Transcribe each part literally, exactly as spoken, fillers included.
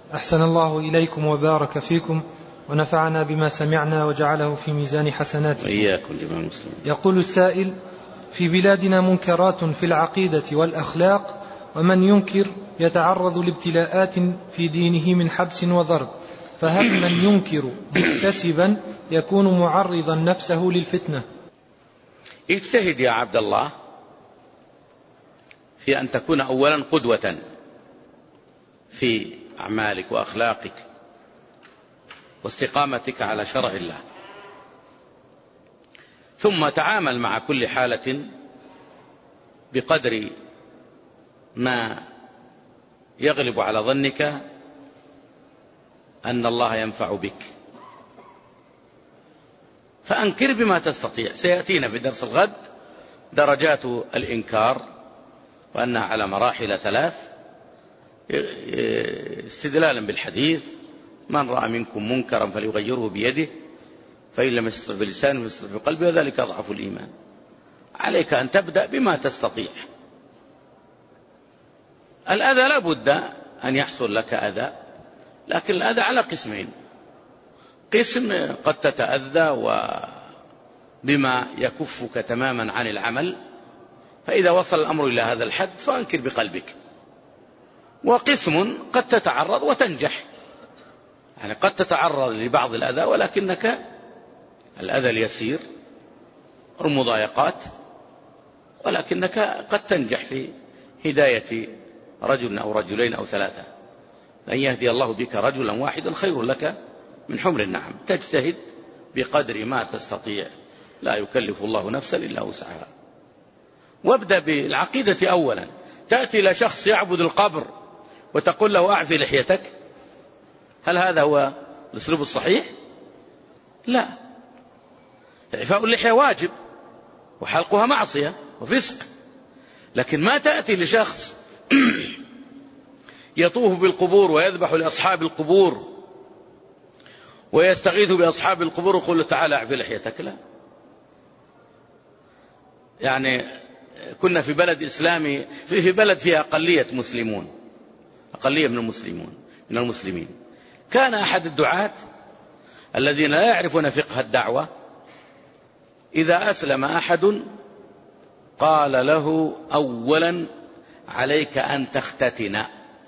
أحسن الله إليكم وبارك فيكم ونفعنا بما سمعنا وجعله في ميزان حسناتكم وإياكم جميع المسلمين. يقول السائل: في بلادنا منكرات في العقيدة والأخلاق، ومن ينكر يتعرض لابتلاءات في دينه من حبس وضرب، فهل من ينكر مكتسبا يكون معرضا نفسه للفتنة؟ اجتهد يا عبد الله في أن تكون أولا قدوة في أعمالك وأخلاقك واستقامتك على شرع الله، ثم تعامل مع كل حالة بقدر ما يغلب على ظنك أن الله ينفع بك، فأنكر بما تستطيع. سيأتينا في درس الغد درجات الإنكار وأنها على مراحل ثلاث، استدلالا بالحديث: من رأى منكم منكرا فليغيره بيده، فإن لم يستطع بلسانه فليستطع بقلبه، وذلك أضعف الإيمان. عليك أن تبدأ بما تستطيع. الأذى لا بد أن يحصل لك أذى، لكن الأذى على قسمين: قسم قد تتأذى وبما يكفك تماما عن العمل، فإذا وصل الأمر إلى هذا الحد فأنكر بقلبك، وقسم قد تتعرض وتنجح، يعني قد تتعرض لبعض الأذى ولكنك الأذى اليسير المضايقات، ولكنك قد تنجح في هداية رجل أو رجلين أو ثلاثة. لن يهدي الله بك رجلا واحدا خير لك من حمر النعم. تجتهد بقدر ما تستطيع، لا يكلف الله نفسا إلا وسعها. وابدأ بالعقيدة أولا. تأتي إلى شخص يعبد القبر وتقول له أعفي لحيتك، هل هذا هو الأسلوب الصحيح؟ لا، إعفاء اللحية واجب وحلقها معصية وفسق، لكن ما تأتي لشخص يطوف بالقبور ويذبح لأصحاب القبور ويستغيث بأصحاب القبور ويقول له تعالى أعفي لحيتك. لا، يعني كنا في بلد إسلامي، في, في بلد فيها أقلية مسلمون، أقلية من المسلمون من المسلمين. كان أحد الدعاة الذين لا يعرفون فقه الدعوة إذا أسلم أحد قال له: أولا عليك أن تختتن.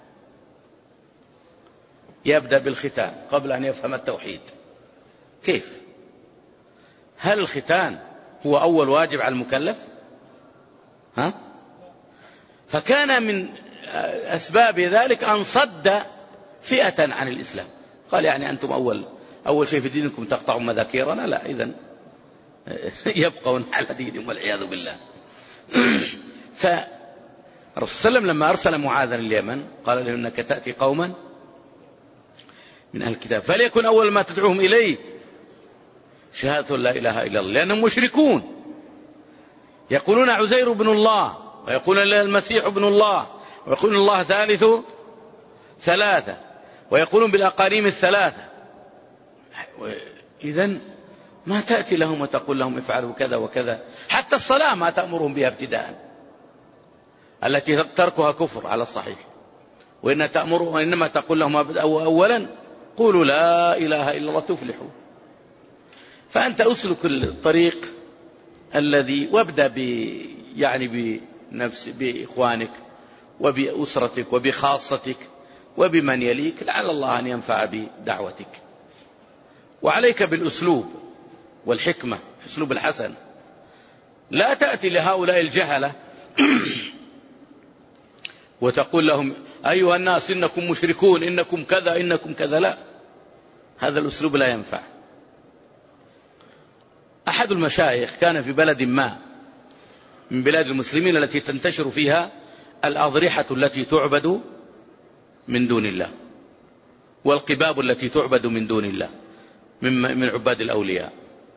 يبدأ بالختان قبل أن يفهم التوحيد. كيف؟ هل الختان هو أول واجب على المكلف؟ ها؟ فكان من أسباب ذلك أن صد فئة عن الإسلام. قال: يعني أنتم أول أول شيء في دينكم تقطعون مذاكيرنا؟ لا، إذن يبقون على دينهم والعياذ بالله. فالرسول صلى الله عليه وسلم لما أرسل معاذا اليمن قال له: إنك تأتي قوما من أهل الكتاب فليكن أول ما تدعوهم إليه شهادة لا إله إلا الله، لأنهم مشركون يقولون عزير بن الله، ويقولون المسيح ابن الله، ويقولون الله ثالث ثلاثة، ويقولون بالأقانيم الثلاثة. إذن ما تأتي لهم وتقول لهم افعلوا كذا وكذا. حتى الصلاة ما تأمرهم بها ابتداء، التي تركها كفر على الصحيح. وإن تأمر وإنما تقول لهم أولا قولوا لا إله إلا الله تفلحوا. فأنت أسلك الطريق الذي وابدأ ب يعني بنفس بإخوانك وبأسرتك وبخاصتك وبمن يليك، لعل الله أن ينفع بدعوتك. وعليك بالأسلوب والحكمة، أسلوب الحسن. لا تأتي لهؤلاء الجهلة وتقول لهم أيها الناس إنكم مشركون، إنكم كذا إنكم كذا. لا، هذا الأسلوب لا ينفع. أحد المشايخ كان في بلد ما من بلاد المسلمين التي تنتشر فيها الأضرحة التي تعبد من دون الله، والقباب التي تعبد من دون الله من عباد الأولياء.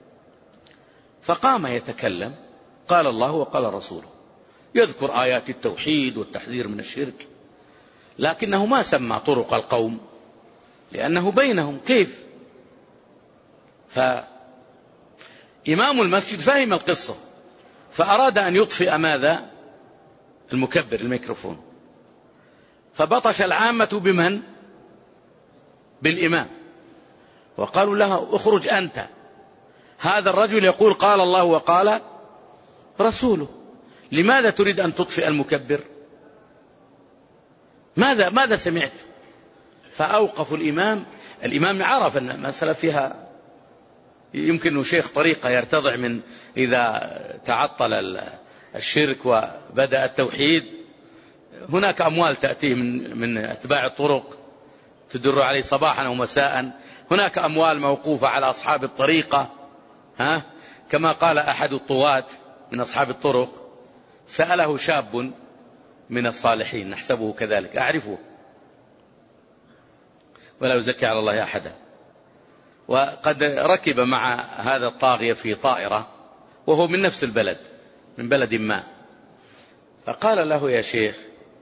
فقام يتكلم، قال الله وقال رسوله، يذكر آيات التوحيد والتحذير من الشرك، لكنه ما سمى طرق القوم لأنه بينهم. كيف؟ فإمام المسجد فهم القصة فأراد أن يطفئ ماذا؟ المكبر، الميكروفون. فبطش العامة بمن؟ بالإمام وقالوا له اخرج أنت، هذا الرجل يقول قال الله وقال رسوله، لماذا تريد أن تطفئ المكبر؟ ماذا ماذا سمعت؟ فأوقفوا الإمام. الإمام عرف أن المسألة فيها يمكن شيخ طريقة يرتضع من إذا تعطل الشرك وبدأ التوحيد، هناك أموال تأتيه من من أتباع الطرق تدر عليه صباحا أو مساء، هناك أموال موقوفة على أصحاب الطريقة، ها كما قال أحد الطواة من أصحاب الطرق، سأله شاب من الصالحين نحسبه كذلك أعرفه ولا يزكي على الله أحدا، وقد ركب مع هذا الطاغية في طائرة وهو من نفس البلد من بلد ما، فقال له يا شيخ،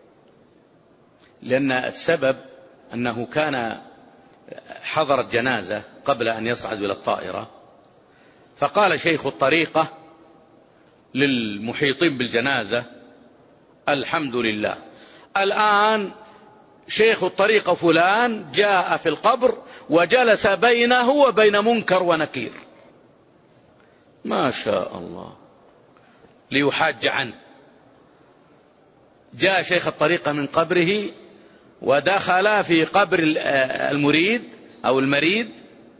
لأن السبب أنه كان حضر الجنازة قبل أن يصعد إلى الطائرة، فقال شيخ الطريقة للمحيطين بالجنازة الحمد لله الآن شيخ الطريقة فلان جاء في القبر وجلس بينه وبين منكر ونكير، ما شاء الله، ليحاج عنه. جاء شيخ الطريقة من قبره ودخل في قبر المريد أو المريد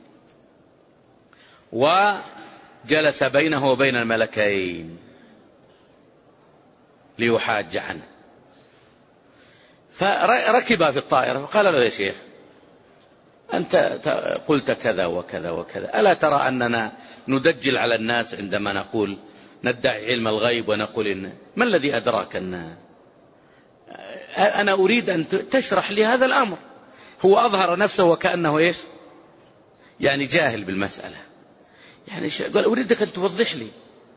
وجلس بينه وبين الملكين ليحاج عنه. فركب في الطائرة فقال له يا شيخ أنت قلت كذا وكذا وكذا، ألا ترى أننا ندجل على الناس عندما نقول ندعي علم الغيب ونقول إن ما الذي أدراك أن أنا أريد أن تشرح لي هذا الأمر. هو أظهر نفسه وكأنه إيش يعني جاهل بالمسألة، يعني قال أريدك أن توضح لي.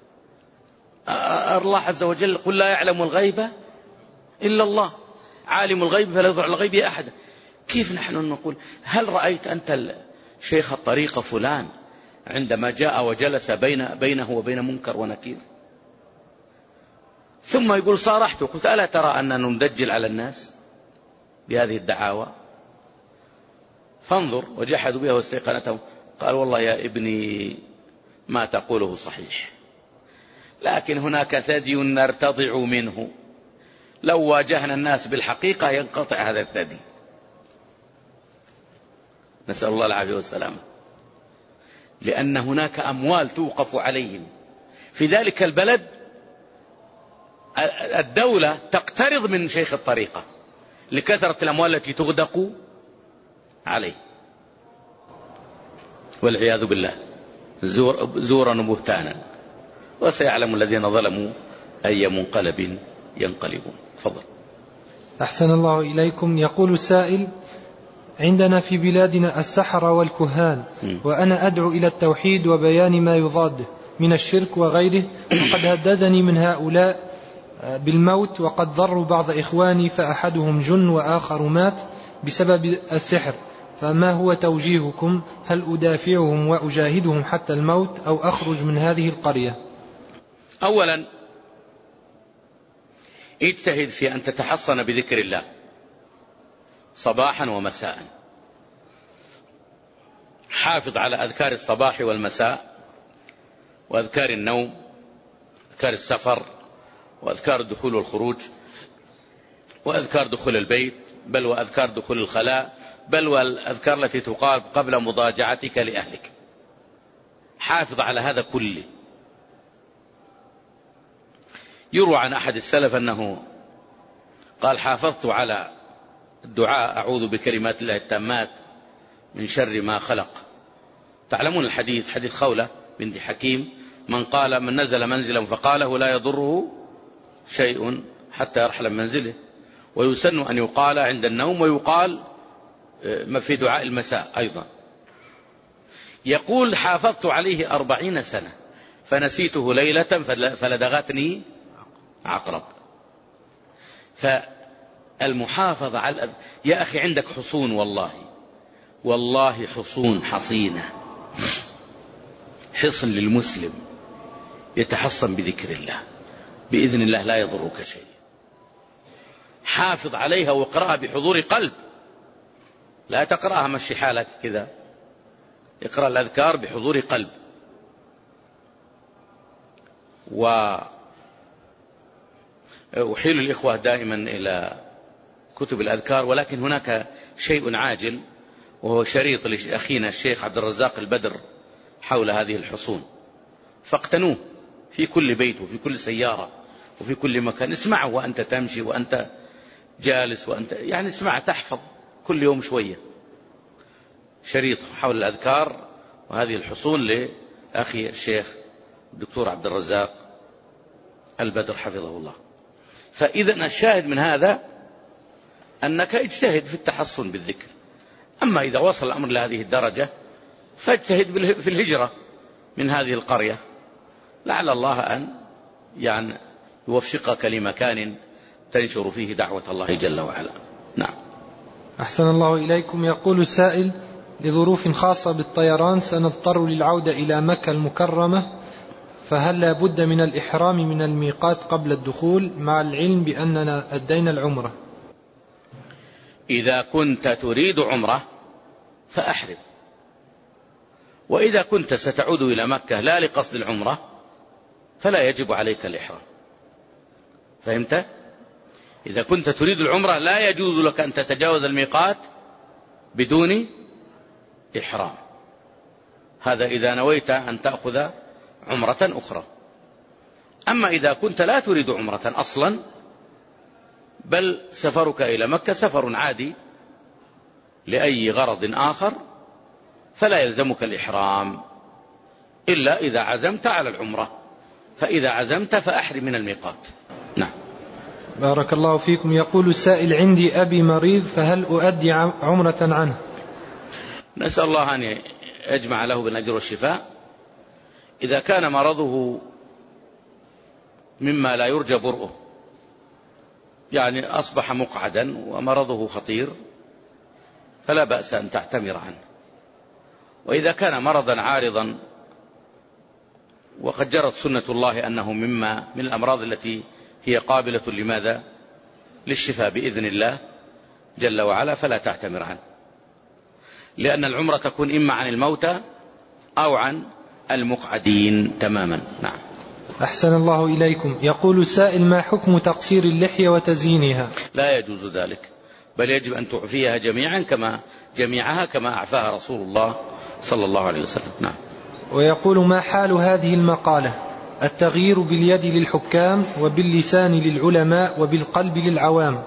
الله عز وجل قل لا يعلم الغيب إلا الله، عالم الغيب فلا يظهر الغيب أحدا. كيف نحن نقول هل رأيت أنت شيخ الطريقة فلان عندما جاء وجلس بين بينه وبين منكر ونكير؟ ثم يقول صارحته، قلت ألا ترى أننا ندجل على الناس بهذه الدعاوى؟ فانظر وجحدوا بها واستيقنتهم. قال والله يا ابني ما تقوله صحيح، لكن هناك ثدي نرتضع منه، لو واجهنا الناس بالحقيقة ينقطع هذا الثدي. نسأل الله العافية والسلامة. لأن هناك أموال توقف عليهم في ذلك البلد، الدولة تقترض من شيخ الطريقة لكثرة الأموال التي تغدق عليه والعياذ بالله، زور زورا وبهتانا، وسيعلم الذين ظلموا أي منقلب ينقلبون. تفضل. أحسن الله إليكم. يقول السائل: عندنا في بلادنا السحرة والكهان، وأنا أدعو إلى التوحيد وبيان ما يضاده من الشرك وغيره، وقد هددني من هؤلاء بالموت، وقد ضروا بعض إخواني فأحدهم جن وآخر مات بسبب السحر، فما هو توجيهكم؟ هل أدافعهم وأجاهدهم حتى الموت أو أخرج من هذه القرية؟ أولا اجتهد في أن تتحصن بذكر الله صباحا ومساء، حافظ على أذكار الصباح والمساء وأذكار النوم، أذكار السفر وأذكار الدخول والخروج وأذكار دخول البيت، بل وأذكار دخول الخلاء، بل والأذكار التي تقال قبل مضاجعتك لأهلك. حافظ على هذا كله. يروى عن أحد السلف أنه قال: حافظت على الدعاء أعوذ بكلمات الله التامات من شر ما خلق. تعلمون الحديث، حديث خولة بنت حكيم: من قال من نزل منزلا فقاله لا يضره شيء حتى يرحل من منزله، ويسن أن يقال عند النوم، ويقال في دعاء المساء أيضا. يقول: حافظت عليه أربعين سنة فنسيته ليلة فلدغتني عقرب. فالمحافظة على يا أخي عندك حصون، والله والله حصون حصينة، حصن للمسلم يتحصن بذكر الله بإذن الله لا يضرك شيء. حافظ عليها واقرأها بحضور قلب، لا تقرأها مشي حالك كذا، اقرأ الأذكار بحضور قلب. وأحيل الإخوة دائما إلى كتب الأذكار، ولكن هناك شيء عاجل وهو شريط لأخينا الشيخ عبد الرزاق البدر حول هذه الحصون، فاقتنوه في كل بيت وفي كل سيارة وفي كل مكان، اسمعه وأنت تمشي وأنت جالس وأنت يعني اسمع، تحفظ كل يوم شوية. شريط حول الأذكار وهذه الحصون لأخي الشيخ الدكتور عبد الرزاق البدر حفظه الله. فإذا الشاهد من هذا أنك اجتهد في التحصن بالذكر. أما إذا وصل الأمر لهذه الدرجة فاجتهد في الهجرة من هذه القرية، لعل الله أن يعني يوفقك لمكان تنشر فيه دعوة الله جل وعلا. نعم. أحسن الله إليكم. يقول السائل: لظروف خاصة بالطيران سنضطر للعودة إلى مكة المكرمة، فهل لا بد من الإحرام من الميقات قبل الدخول مع العلم بأننا أدينا العمرة؟ إذا كنت تريد عمرة فأحرم، وإذا كنت ستعود إلى مكة لا لقصد العمرة فلا يجب عليك الإحرام. فهمت؟ إذا كنت تريد العمرة لا يجوز لك أن تتجاوز الميقات بدون إحرام، هذا إذا نويت أن تأخذ عمرة أخرى. أما إذا كنت لا تريد عمرة أصلا بل سفرك إلى مكة سفر عادي لأي غرض آخر فلا يلزمك الإحرام إلا إذا عزمت على العمرة، فإذا عزمت فأحرم من الميقات. نعم. بارك الله فيكم. يقول السائل: عندي أبي مريض فهل أؤدي عمرة عنه؟ نسأل الله أن يجمع له بالأجر والشفاء. إذا كان مرضه مما لا يرجى برؤه، يعني أصبح مقعدا ومرضه خطير، فلا بأس أن تعتمر عنه. وإذا كان مرضا عارضا وقد جرت سنة الله أنه مما من الأمراض التي هي قابلة لماذا؟ للشفاء بإذن الله جل وعلا، فلا تعتمر عنه، لأن العمرة تكون إما عن الموتى أو عن المقعدين تماما. نعم. أحسن الله إليكم. يقول السائل: ما حكم تقصير اللحية وتزيينها؟ لا يجوز ذلك، بل يجب أن تعفيها جميعا كما جميعها كما أعفاها رسول الله صلى الله عليه وسلم. نعم. ويقول: ما حال هذه المقالة: التغيير باليد للحكام وباللسان للعلماء وبالقلب للعوام؟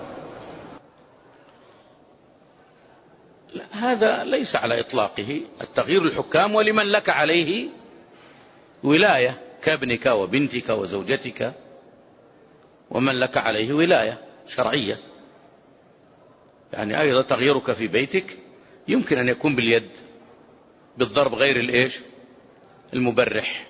لا، هذا ليس على إطلاقه. التغيير للحكام ولمن لك عليه ولاية كابنك وبنتك وزوجتك ومن لك عليه ولاية شرعية. يعني أيضا تغييرك في بيتك يمكن أن يكون باليد بالضرب غير الإيش المبرح.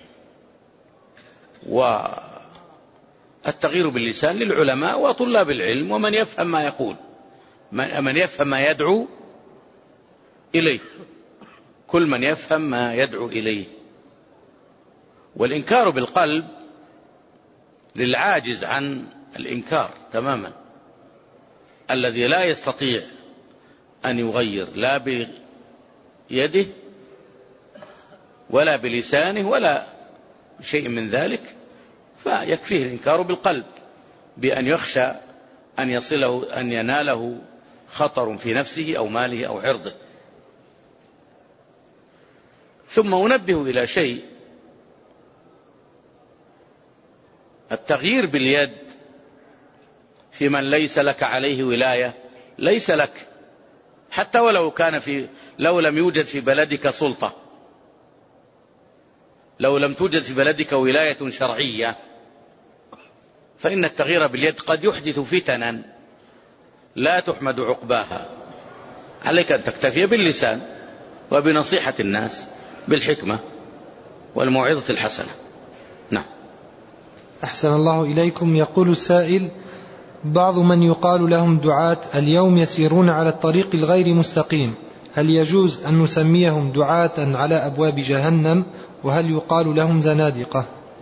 والتغيير باللسان للعلماء وطلاب العلم ومن يفهم ما يقول، من يفهم ما يدعو إليه، كل من يفهم ما يدعو إليه. والإنكار بالقلب للعاجز عن الإنكار تماما، الذي لا يستطيع أن يغير لا بيده ولا بلسانه ولا شيء من ذلك، فيكفيه الإنكار بالقلب بأن يخشى أن يصله أن يناله خطر في نفسه أو ماله أو عرضه. ثم أنبه إلى شيء: التغيير باليد في من ليس لك عليه ولاية ليس لك، حتى ولو كان في لو لم يوجد في بلدك سلطة، لو لم توجد في بلدك ولاية شرعية، فإن التغيير باليد قد يحدث فتنا لا تحمد عقباها. عليك أن تكتفي باللسان وبنصيحة الناس بالحكمة والموعظة الحسنة. نعم. أحسن الله إليكم. يقول السائل: بعض من يقال لهم دعاة اليوم يسيرون على الطريق الغير مستقيم، هل يجوز أن نسميهم دعاة على أبواب جهنم؟ وهل يقال لهم زنادقة؟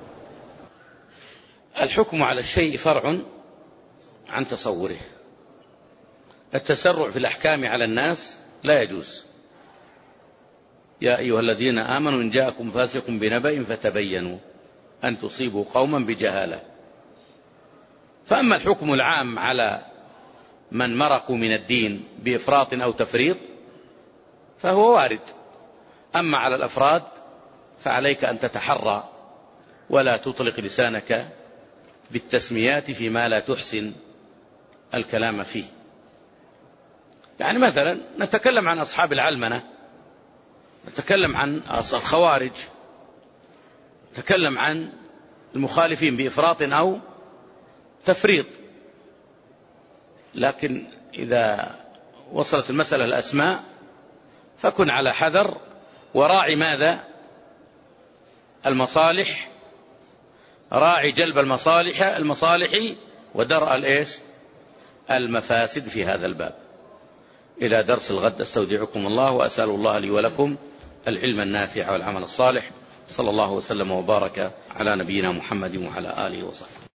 الحكم على الشيء فرع عن تصوره. التسرع في الأحكام على الناس لا يجوز. يا أيها الذين آمنوا إن جاءكم فاسق بنبأ فتبينوا أن تصيبوا قوما بجهالة. فأما الحكم العام على من مرقوا من الدين بإفراط أو تفريط فهو وارد. أما على الأفراد فعليك أن تتحرى ولا تطلق لسانك بالتسميات فيما لا تحسن الكلام فيه. يعني مثلا نتكلم عن أصحاب العلمنة، نتكلم عن الخوارج، نتكلم عن المخالفين بإفراط أو تفريط. لكن إذا وصلت المسألة الأسماء فكن على حذر وراعي ماذا؟ المصالح، راعي جلب المصالح المصالح ودرء الإيش؟ المفاسد في هذا الباب. إلى درس الغد أستودعكم الله وأسأل الله لي ولكم العلم النافع والعمل الصالح. صلى الله وسلم وبارك على نبينا محمد وعلى آله وصحبه.